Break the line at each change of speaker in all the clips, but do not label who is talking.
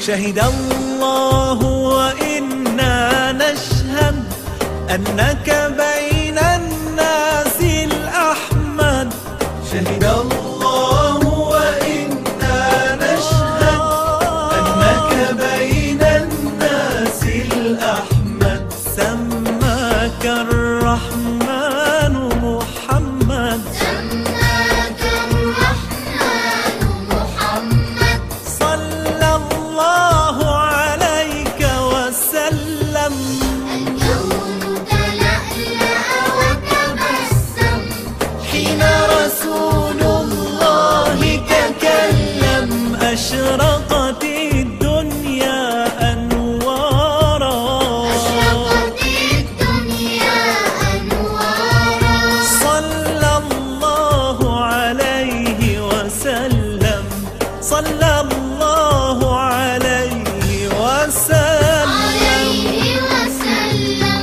شهد الله وإنا نشهد أنك بين الناس الأحمد. شهد الله وإنا نشهد أنك بين الناس الأحمد. سماك الرحمن محمد.
سماك الرحمن محمد.
صلى الله عليك وسلم.
الكون تلألأ وتبسم
حين رسول الله تكلم. أشرقت الدنيا أنوارا.
أشرقت الدنيا أنوارا.
صلى الله عليه وسلم. صلى الله عليه وسلم.
عليه وسلم.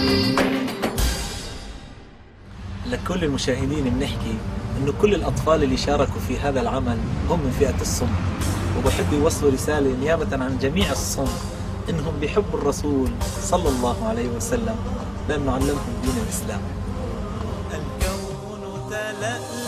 لكل المشاهدين بنحكي إنه كل الأطفال اللي شاركوا في هذا العمل هم من فئة الصم، وبحب يوصلوا رسالة نيابة عن جميع الصم إنهم بيحبوا الرسول صلى الله عليه وسلم لأنه علمهم دين الإسلام.
الكون تلألأ